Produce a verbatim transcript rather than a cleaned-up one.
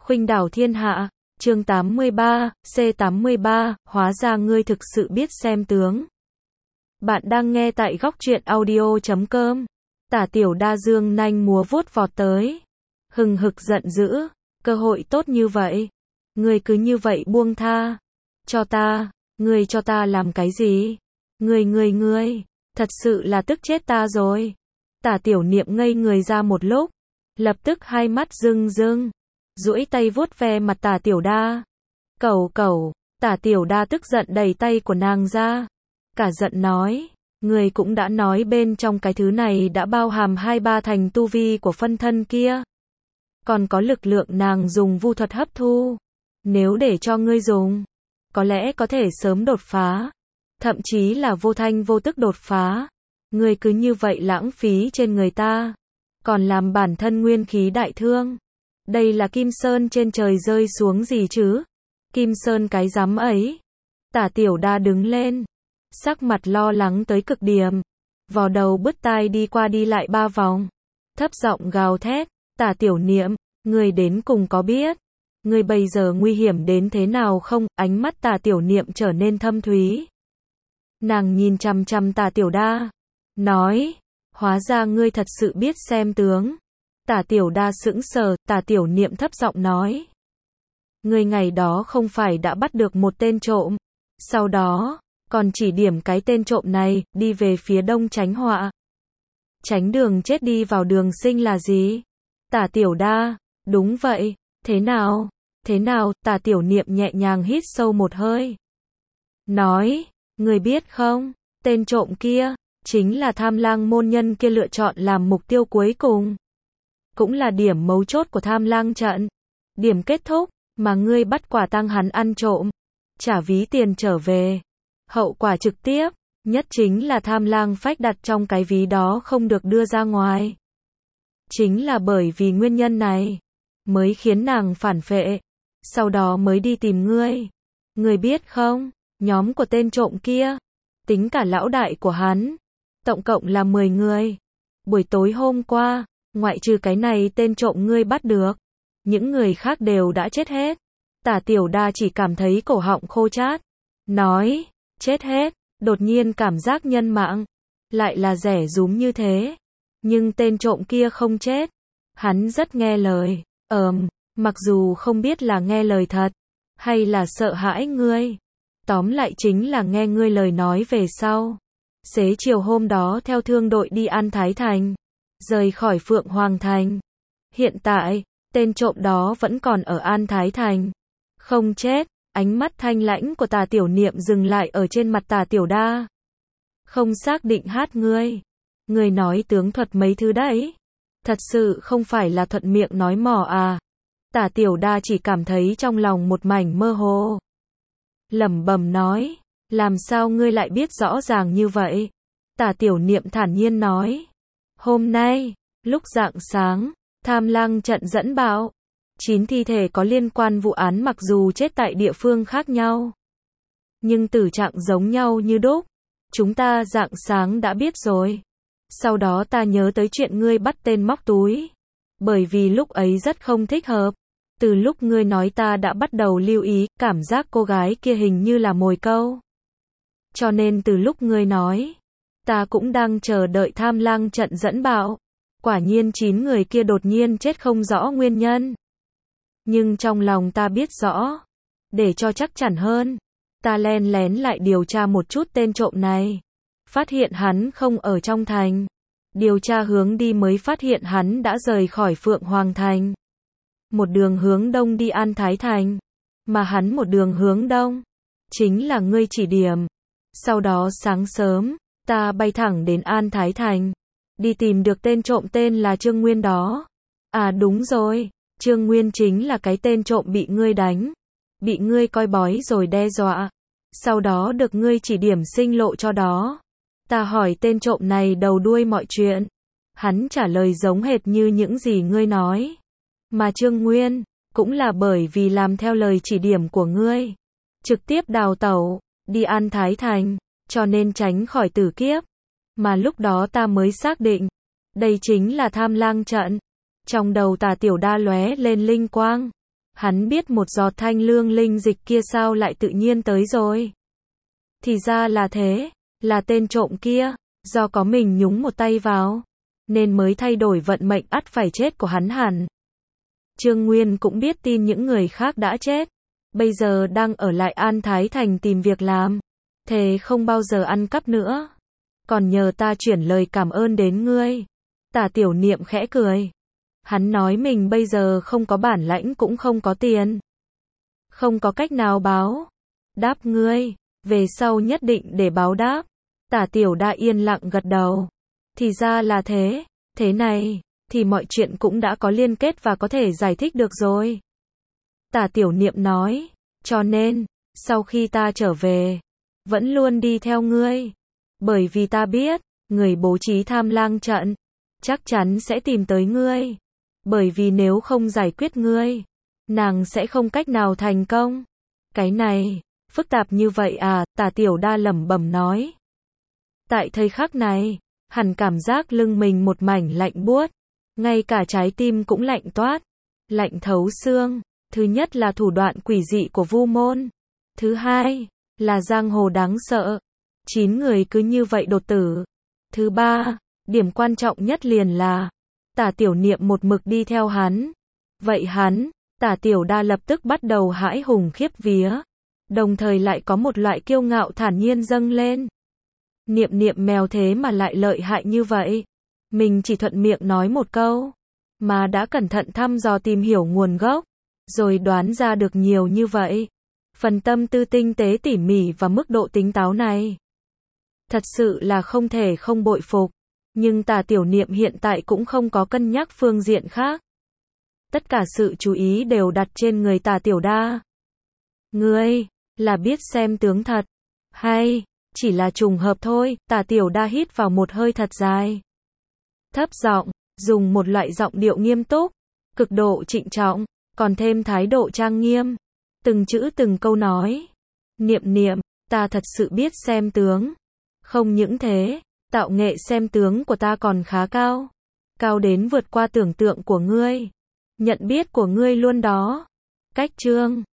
Khuynh đảo thiên hạ, chương tám mươi ba, C tám mươi ba, hóa ra ngươi thực sự biết xem tướng. Bạn đang nghe tại góc truyện audio chấm com. Tả Tiểu Đa dương nanh múa vuốt vọt tới. Hừng hực giận dữ, cơ hội tốt như vậy. Ngươi cứ như vậy buông tha. Cho ta, ngươi cho ta làm cái gì? Ngươi ngươi ngươi, thật sự là tức chết ta rồi. Tả Tiểu Niệm ngây người ra một lúc, lập tức hai mắt rưng rưng, duỗi tay vuốt ve mặt Tả Tiểu Đa. Cẩu cẩu, Tả Tiểu Đa tức giận đẩy tay của nàng ra, cả giận nói, người cũng đã nói bên trong cái thứ này đã bao hàm hai ba thành tu vi của phân thân kia, còn có lực lượng nàng dùng vu thuật hấp thu, nếu để cho ngươi dùng, có lẽ có thể sớm đột phá, thậm chí là vô thanh vô tức đột phá. Ngươi cứ như vậy lãng phí trên người ta, còn làm bản thân nguyên khí đại thương. Đây là Kim Sơn trên trời rơi xuống gì chứ? Kim Sơn cái rắm ấy. Tả Tiểu Đa đứng lên, sắc mặt lo lắng tới cực điểm, vò đầu bứt tai đi qua đi lại ba vòng, thấp giọng gào thét, Tả Tiểu Niệm, ngươi đến cùng có biết, ngươi bây giờ nguy hiểm đến thế nào không? Ánh mắt Tả Tiểu Niệm trở nên thâm thúy. Nàng nhìn chằm chằm Tả Tiểu Đa, nói, hóa ra ngươi thật sự biết xem tướng. Tả Tiểu Đa sững sờ, Tả Tiểu Niệm thấp giọng nói, ngươi ngày đó không phải đã bắt được một tên trộm, sau đó, còn chỉ điểm cái tên trộm này, đi về phía đông tránh họa. Tránh đường chết đi vào đường sinh là gì? Tả Tiểu Đa, đúng vậy, thế nào, thế nào? Tả Tiểu Niệm nhẹ nhàng hít sâu một hơi, nói, ngươi biết không, tên trộm kia, chính là Tham Lang môn nhân kia lựa chọn làm mục tiêu cuối cùng. Cũng là điểm mấu chốt của Tham Lang trận. Điểm kết thúc, mà ngươi bắt quả tang hắn ăn trộm, trả ví tiền trở về. Hậu quả trực tiếp, nhất chính là Tham Lang phách đặt trong cái ví đó không được đưa ra ngoài. Chính là bởi vì nguyên nhân này, mới khiến nàng phản phệ, sau đó mới đi tìm ngươi. Ngươi biết không, nhóm của tên trộm kia, tính cả lão đại của hắn, tổng cộng là mười người. Buổi tối hôm qua, ngoại trừ cái này tên trộm ngươi bắt được, những người khác đều đã chết hết. Tả Tiểu Đa chỉ cảm thấy cổ họng khô chát, nói, chết hết, đột nhiên cảm giác nhân mạng, lại là rẻ rúm như thế. Nhưng tên trộm kia không chết, hắn rất nghe lời, ờm, mặc dù không biết là nghe lời thật, hay là sợ hãi ngươi. Tóm lại chính là nghe ngươi lời nói về sau. Xế chiều hôm đó theo thương đội đi An Thái Thành, rời khỏi Phượng Hoàng Thành. Hiện tại, tên trộm đó vẫn còn ở An Thái Thành. Không chết, ánh mắt thanh lãnh của Tả Tiểu Niệm dừng lại ở trên mặt Tả Tiểu Đa. Không xác định hát ngươi. Ngươi nói tướng thuật mấy thứ đấy. Thật sự không phải là thuận miệng nói mỏ à. Tả Tiểu Đa chỉ cảm thấy trong lòng một mảnh mơ hồ. Lẩm bẩm nói, làm sao ngươi lại biết rõ ràng như vậy? Tả Tiểu Niệm thản nhiên nói, hôm nay, lúc rạng sáng, Tham Lang trận dẫn bạo, chín thi thể có liên quan vụ án mặc dù chết tại địa phương khác nhau, nhưng tử trạng giống nhau như đúc. Chúng ta rạng sáng đã biết rồi. Sau đó ta nhớ tới chuyện ngươi bắt tên móc túi, bởi vì lúc ấy rất không thích hợp. Từ lúc ngươi nói ta đã bắt đầu lưu ý, cảm giác cô gái kia hình như là mồi câu. Cho nên từ lúc ngươi nói, ta cũng đang chờ đợi Tham Lang trận dẫn bạo. Quả nhiên chín người kia đột nhiên chết không rõ nguyên nhân. Nhưng trong lòng ta biết rõ, để cho chắc chắn hơn, ta len lén lại điều tra một chút tên trộm này. Phát hiện hắn không ở trong thành. Điều tra hướng đi mới phát hiện hắn đã rời khỏi Phượng Hoàng Thành. Một đường hướng đông đi An Thái Thành. Mà hắn một đường hướng đông, chính là ngươi chỉ điểm. Sau đó sáng sớm, ta bay thẳng đến An Thái Thành, đi tìm được tên trộm tên là Trương Nguyên đó. À đúng rồi, Trương Nguyên chính là cái tên trộm bị ngươi đánh, bị ngươi coi bói rồi đe dọa. Sau đó được ngươi chỉ điểm sinh lộ cho đó. Ta hỏi tên trộm này đầu đuôi mọi chuyện. Hắn trả lời giống hệt như những gì ngươi nói. Mà Trương Nguyên, cũng là bởi vì làm theo lời chỉ điểm của ngươi, trực tiếp đào tẩu, đi An Thái Thành, cho nên tránh khỏi tử kiếp. Mà lúc đó ta mới xác định, đây chính là Tham Lang trận. Trong đầu Tả Tiểu Đa lóe lên linh quang. Hắn biết một giọt thanh lương linh dịch kia sao lại tự nhiên tới rồi. Thì ra là thế, là tên trộm kia, do có mình nhúng một tay vào, nên mới thay đổi vận mệnh ắt phải chết của hắn hẳn. Trương Nguyên cũng biết tin những người khác đã chết, bây giờ đang ở lại An Thái Thành tìm việc làm, thề không bao giờ ăn cắp nữa. Còn nhờ ta chuyển lời cảm ơn đến ngươi. Tả Tiểu Niệm khẽ cười. Hắn nói mình bây giờ không có bản lãnh cũng không có tiền. Không có cách nào báo đáp ngươi, về sau nhất định để báo đáp. Tả Tiểu Đa yên lặng gật đầu. Thì ra là thế, thế này, thì mọi chuyện cũng đã có liên kết và có thể giải thích được rồi. Tả Tiểu Niệm nói, cho nên, sau khi ta trở về, vẫn luôn đi theo ngươi. Bởi vì ta biết, người bố trí Tham Lang trận, chắc chắn sẽ tìm tới ngươi. Bởi vì nếu không giải quyết ngươi, nàng sẽ không cách nào thành công. Cái này, phức tạp như vậy à, Tả Tiểu Đa lẩm bẩm nói. Tại thời khắc này, hắn cảm giác lưng mình một mảnh lạnh buốt, ngay cả trái tim cũng lạnh toát, lạnh thấu xương. Thứ nhất là thủ đoạn quỷ dị của Vu Môn, thứ hai là giang hồ đáng sợ, chín người cứ như vậy đột tử. Thứ ba, điểm quan trọng nhất liền là Tả Tiểu Niệm một mực đi theo hắn. Vậy hắn, Tả Tiểu Đa lập tức bắt đầu hãi hùng khiếp vía, đồng thời lại có một loại kiêu ngạo thản nhiên dâng lên. Niệm Niệm mèo thế mà lại lợi hại như vậy. Mình chỉ thuận miệng nói một câu, mà đã cẩn thận thăm dò tìm hiểu nguồn gốc, rồi đoán ra được nhiều như vậy. Phần tâm tư tinh tế tỉ mỉ và mức độ tính táo này, thật sự là không thể không bội phục. Nhưng Tả Tiểu Niệm hiện tại cũng không có cân nhắc phương diện khác. Tất cả sự chú ý đều đặt trên người Tả Tiểu Đa. Ngươi, là biết xem tướng thật, hay chỉ là trùng hợp thôi? Tả Tiểu Đa hít vào một hơi thật dài, thấp giọng, dùng một loại giọng điệu nghiêm túc, cực độ trịnh trọng, còn thêm thái độ trang nghiêm, từng chữ từng câu nói. Niệm Niệm, ta thật sự biết xem tướng. Không những thế, tạo nghệ xem tướng của ta còn khá cao, cao đến vượt qua tưởng tượng của ngươi. Nhận biết của ngươi luôn đó. Cách chương